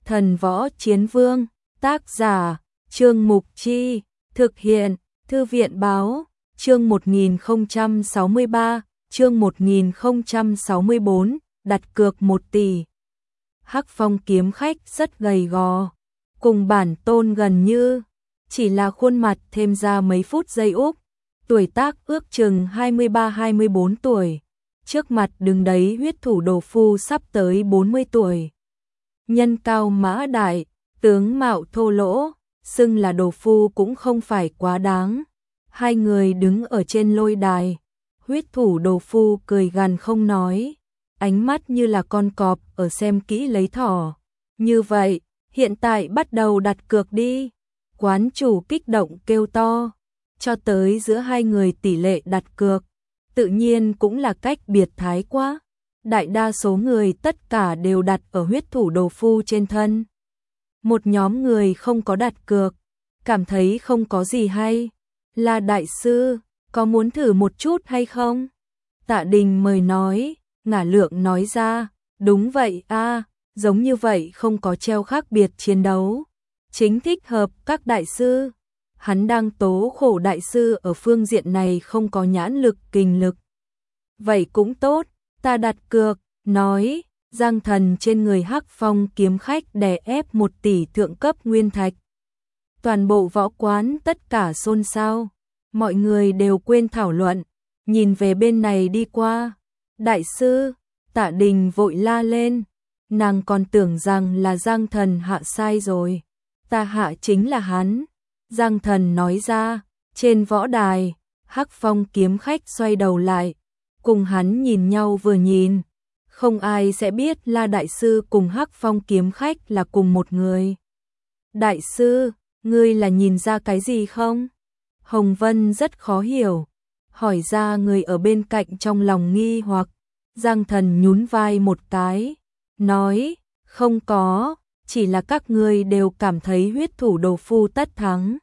Thần Võ Chiến Vương, tác giả, Trương Mục Chi, thực hiện, Thư viện Báo, chương 1063, chương 1064, đặt cược 1 tỷ. Hắc Phong kiếm khách rất gầy gò, cùng bản tôn gần như, chỉ là khuôn mặt thêm ra mấy phút giây úp, tuổi tác ước chừng 23-24 tuổi, trước mặt đứng đấy huyết thủ đồ phu sắp tới 40 tuổi. Nhân cao mã đại, tướng mạo thô lỗ, xưng là đồ phu cũng không phải quá đáng. Hai người đứng ở trên lôi đài, huyết thủ đồ phu cười gằn không nói, ánh mắt như là con cọp ở xem kỹ lấy thỏ. Như vậy, hiện tại bắt đầu đặt cược đi. Quán chủ kích động kêu to, cho tới giữa hai người tỷ lệ đặt cược, tự nhiên cũng là cách biệt thái quá. Đại đa số người tất cả đều đặt ở huyết thủ đồ phu trên thân. Một nhóm người không có đặt cược, cảm thấy không có gì hay. Là đại sư, có muốn thử một chút hay không? Tạ Đình mời nói, Ngả Lượng nói ra, đúng vậy a, giống như vậy không có treo khác biệt chiến đấu. Chính thích hợp các đại sư. Hắn đang tố khổ đại sư ở phương diện này không có nhãn lực kình lực. Vậy cũng tốt, ta đặt cược, nói, Giang Thần trên người Hắc Phong kiếm khách đè ép 1 tỷ thượng cấp nguyên thạch. Toàn bộ võ quán tất cả xôn xao, mọi người đều quên thảo luận, nhìn về bên này đi qua. Đại sư, Tạ Đình vội la lên, nàng còn tưởng rằng là Giang Thần hạ sai rồi. Ta hạ chính là hắn. Giang Thần nói ra, trên võ đài, Hắc Phong kiếm khách xoay đầu lại, cùng hắn nhìn nhau vừa nhìn. Không ai sẽ biết La Đại Sư cùng Hắc Phong kiếm khách là cùng một người. Đại sư, ngươi là nhìn ra cái gì không? Hồng Vân rất khó hiểu, hỏi ra người ở bên cạnh trong lòng nghi hoặc. Giang Thần nhún vai một cái, nói, không có, chỉ là các ngươi đều cảm thấy huyết thủ đồ phu tất thắng.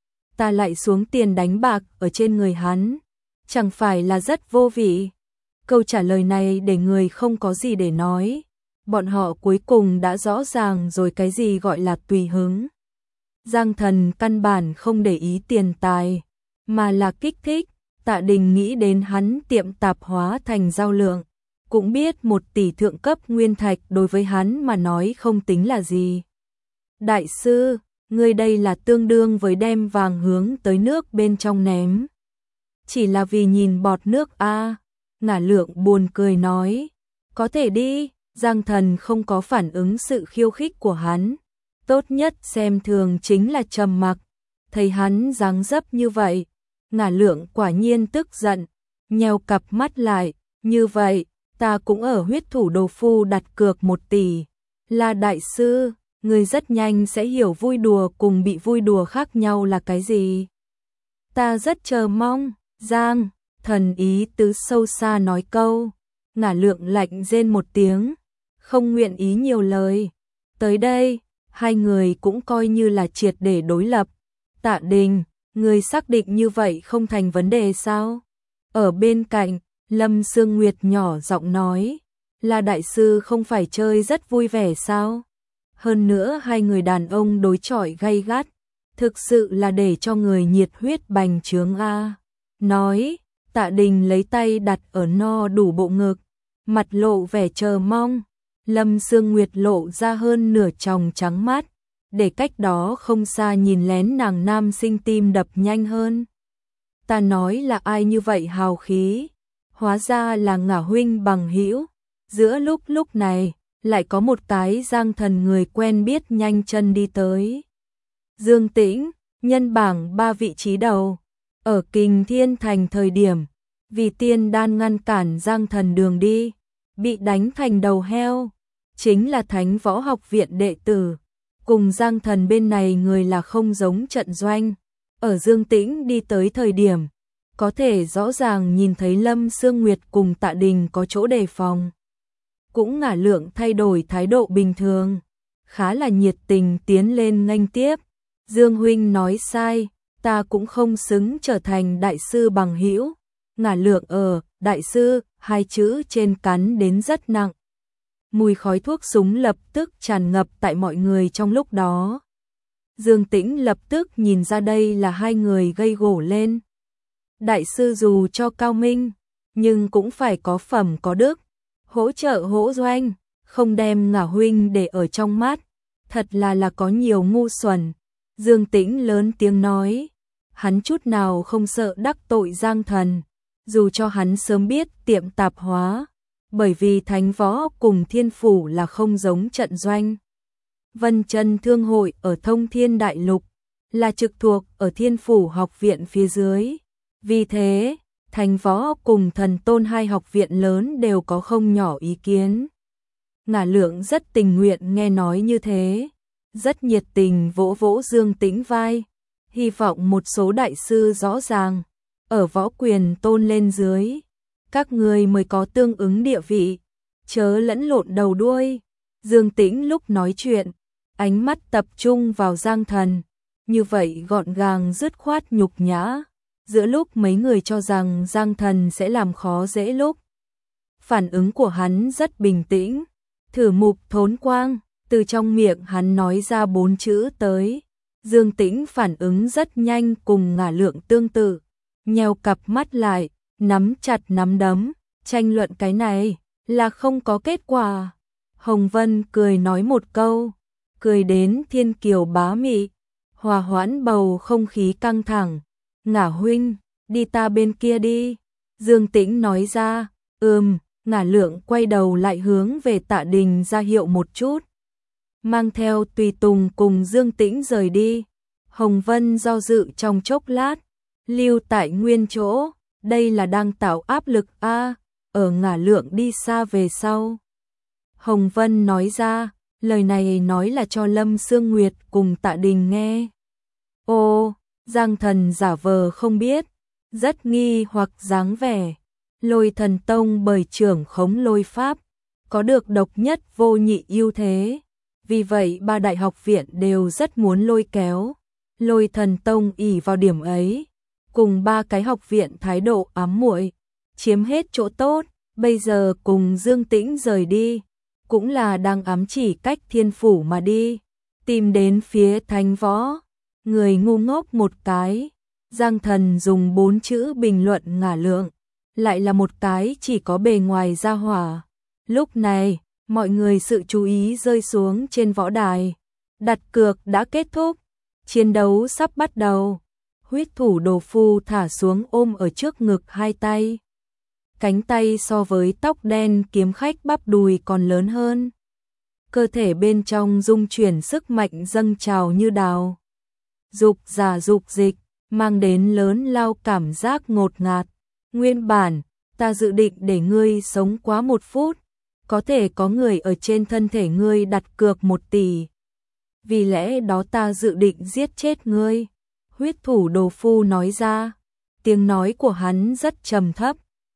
Ta lại xuống tiền đánh bạc ở trên người hắn, chẳng phải là rất vô vị. Câu trả lời này để người không có gì để nói. Bọn họ cuối cùng đã rõ ràng rồi cái gì gọi là tùy hứng. Giang Thần căn bản không để ý tiền tài, mà là kích thích. Tạ Đình nghĩ đến hắn tiệm tạp hóa thành giao lượng, cũng biết 1 tỷ thượng cấp nguyên thạch đối với hắn mà nói không tính là gì. Đại sư, ngươi đây là tương đương với đem vàng hướng tới nước bên trong ném. Chỉ là vì nhìn bọt nước a. Ngả Lượng buồn cười nói, có thể đi. Giang Thần không có phản ứng sự khiêu khích của hắn, tốt nhất xem thường chính là trầm mặc. Thấy hắn dáng dấp như vậy, Ngả Lượng quả nhiên tức giận, nheo cặp mắt lại, như vậy, ta cũng ở huyết thủ đồ phu đặt cược 1 tỷ. Là đại sư, người rất nhanh sẽ hiểu vui đùa cùng bị vui đùa khác nhau là cái gì. Ta rất chờ mong. Giang Thần ý tứ sâu xa nói câu. Ngả Lượng lạnh rên một tiếng, không nguyện ý nhiều lời. Tới đây, hai người cũng coi như là triệt để đối lập. Tạ Đình, người xác định như vậy không thành vấn đề sao? Ở bên cạnh, Lâm Sương Nguyệt nhỏ giọng nói, là đại sư không phải chơi rất vui vẻ sao? Hơn nữa hai người đàn ông đối chọi gay gắt, thực sự là để cho người nhiệt huyết bành trướng a. Nói, Tạ Đình lấy tay đặt ở no đủ bộ ngực, mặt lộ vẻ chờ mong. Lâm Sương Nguyệt lộ ra hơn nửa tròng trắng mắt, để cách đó không xa nhìn lén nàng nam sinh tim đập nhanh hơn. Ta nói là ai như vậy hào khí? Hóa ra là Ngả huynh bằng hữu. Giữa lúc này, lại có một cái Giang Thần người quen biết nhanh chân đi tới. Dương Tĩnh, nhân bảng 3 vị trí đầu. Ở Kình Thiên Thành thời điểm, vì tiên đan ngăn cản Giang Thần đường đi, bị đánh thành đầu heo. Chính là Thánh Võ Học Viện đệ tử. Cùng Giang Thần bên này người là không giống trận doanh. Ở Dương Tĩnh đi tới thời điểm, có thể rõ ràng nhìn thấy Lâm Sương Nguyệt cùng Tạ Đình có chỗ đề phòng. Cũng Ngả Lượng thay đổi thái độ bình thường, khá là nhiệt tình tiến lên nghênh tiếp. Dương huynh nói sai, ta cũng không xứng trở thành đại sư bằng hữu. Ngả Lượng đại sư, 2 chữ trên cắn đến rất nặng. mùi khói thuốc súng lập tức tràn ngập tại mọi người trong lúc đó. Dương Tĩnh lập tức nhìn ra đây là hai người gây gổ lên. Đại sư dù cho cao minh, nhưng cũng phải có phẩm có đức, hỗ trợ hỗ doanh, không đem Ngả huynh để ở trong mắt, thật là có nhiều ngu xuẩn. Dương Tĩnh lớn tiếng nói, hắn chút nào không sợ đắc tội Giang Thần, dù cho hắn sớm biết tiệm tạp hóa, bởi vì Thánh Võ cùng Thiên Phủ là không giống trận doanh. Vân Chân Thương hội ở Thông Thiên Đại Lục, là trực thuộc ở Thiên Phủ học viện phía dưới. Vì thế, Thánh Võ cùng Thần Tôn hai học viện lớn đều có không nhỏ ý kiến. Ngả Lượng rất tình nguyện nghe nói như thế, rất nhiệt tình vỗ vỗ Dương Tĩnh vai, hy vọng một số đại sư rõ ràng, ở võ quyền tôn lên dưới, các người mới có tương ứng địa vị, chớ lẫn lộn đầu đuôi. Dương Tĩnh lúc nói chuyện, ánh mắt tập trung vào Giang Thần, như vậy gọn gàng dứt khoát nhục nhã, giữa lúc mấy người cho rằng Giang Thần sẽ làm khó dễ lúc. Phản ứng của hắn rất bình tĩnh, thử mục thốn quang, từ trong miệng hắn nói ra 4 chữ tới. Dương Tĩnh phản ứng rất nhanh cùng Ngả Lượng tương tự, nheo cặp mắt lại, nắm chặt nắm đấm, tranh luận cái này là không có kết quả. Hồng Vân cười nói một câu, cười đến thiên kiều bá mị, hòa hoãn bầu không khí căng thẳng. Ngả huynh, đi ta bên kia đi. Dương Tĩnh nói ra, Ngả Lượng quay đầu lại hướng về Tạ Đình ra hiệu một chút, mang theo tùy tùng cùng Dương Tĩnh rời đi. Hồng Vân do dự trong chốc lát, lưu tại nguyên chỗ, đây là đang tạo áp lực a. Ở Ngả Lượng đi xa về sau, Hồng Vân nói ra, lời này nói là cho Lâm Sương Nguyệt cùng Tạ Đình nghe. Ô, Giang Thần giả vờ không biết, rất nghi hoặc dáng vẻ. Lôi Thần Tông bởi trưởng khống lôi pháp, có được độc nhất vô nhị ưu thế. Vì vậy ba đại học viện đều rất muốn lôi kéo. Lôi Thần Tông ỷ vào điểm ấy, cùng ba cái học viện thái độ ám muội, chiếm hết chỗ tốt. Bây giờ cùng Dương Tĩnh rời đi, cũng là đang ám chỉ cách Thiên Phủ mà đi, tìm đến phía Thánh Võ. Người ngu ngốc một cái. Giang Thần dùng 4 chữ bình luận Ngả Lượng, lại là một cái chỉ có bề ngoài ra hỏa. Lúc này, mọi người sự chú ý rơi xuống trên võ đài. Đặt cược đã kết thúc, chiến đấu sắp bắt đầu. Huyết thủ Đồ Phu thả xuống ôm ở trước ngực hai tay. Cánh tay so với tóc đen kiếm khách bắp đùi còn lớn hơn. Cơ thể bên trong dung chuyển sức mạnh dâng trào như đào. Dục giả dục dịch, mang đến lớn lao cảm giác ngột ngạt. Nguyên bản, ta dự định để ngươi sống quá 1 phút, có thể có người ở trên thân thể ngươi đặt cược 1 tỷ. Vì lẽ đó ta dự định giết chết ngươi. Huyết thủ Đồ Phu nói ra, tiếng nói của hắn rất trầm thấp,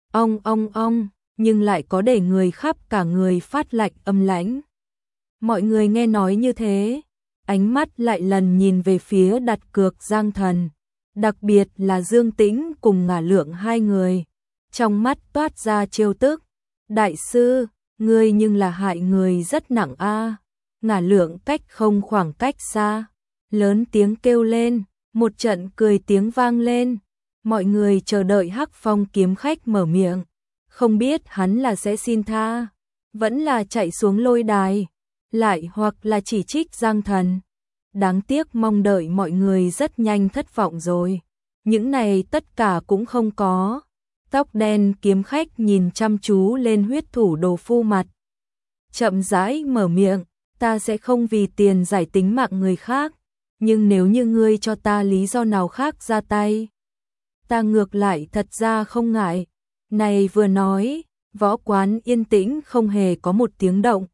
ong, nhưng lại có để người khắp cả người phát lạnh âm lãnh. Mọi người nghe nói như thế, ánh mắt lại lần nhìn về phía đặt cược Giang Thần, đặc biệt là Dương Tĩnh cùng Ngả Lượng hai người, trong mắt toát ra trêu tức. Đại sư, ngươi nhưng là hại người rất nặng a. Ngả Lượng cách không khoảng cách xa, lớn tiếng kêu lên, một trận cười tiếng vang lên. Mọi người chờ đợi Hắc Phong kiếm khách mở miệng, không biết hắn là sẽ xin tha, vẫn là chạy xuống lôi đài, lại hoặc là chỉ trích Giang Thần. Đáng tiếc mong đợi mọi người rất nhanh thất vọng rồi. Những này tất cả cũng không có. Tóc đen kiếm khách nhìn chăm chú lên huyết thủ Đồ Phu mặt, chậm rãi mở miệng, ta sẽ không vì tiền giải tính mạng người khác, nhưng nếu như ngươi cho ta lý do nào khác ra tay, ta ngược lại thật ra không ngại. Này vừa nói, võ quán yên tĩnh không hề có một tiếng động.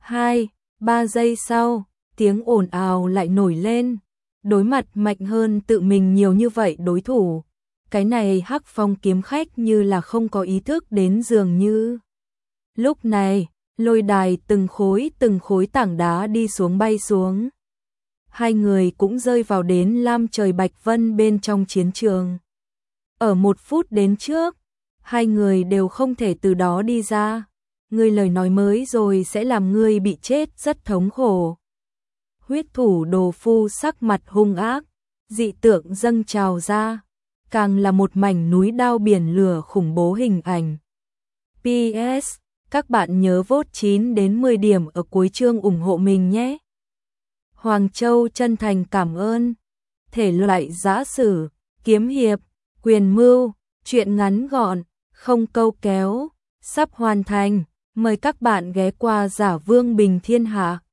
2-3 giây sau, tiếng ồn ào lại nổi lên. Đối mặt mạnh hơn tự mình nhiều như vậy đối thủ, cái này Hắc Phong kiếm khách như là không có ý thức đến dường như. Lúc này, lôi đài từng khối tảng đá đi xuống bay xuống. Hai người cũng rơi vào đến lam trời bạch vân bên trong chiến trường. Ở 1 phút đến trước, hai người đều không thể từ đó đi ra. ngươi lời nói mới rồi sẽ làm ngươi bị chết rất thống khổ. Huyết thủ đồ phu sắc mặt hung ác, dị tượng dâng trào ra, càng là một mảnh núi đao biển lửa khủng bố hình ảnh. PS, các bạn nhớ vote 9 đến 10 điểm ở cuối chương ủng hộ mình nhé. Hoàng Châu chân thành cảm ơn. Thể loại giã sử, kiếm hiệp, quyền mưu, truyện ngắn gọn, không câu kéo, sắp hoàn thành. Mời các bạn ghé qua Giả Vương Bình Thiên Hạ.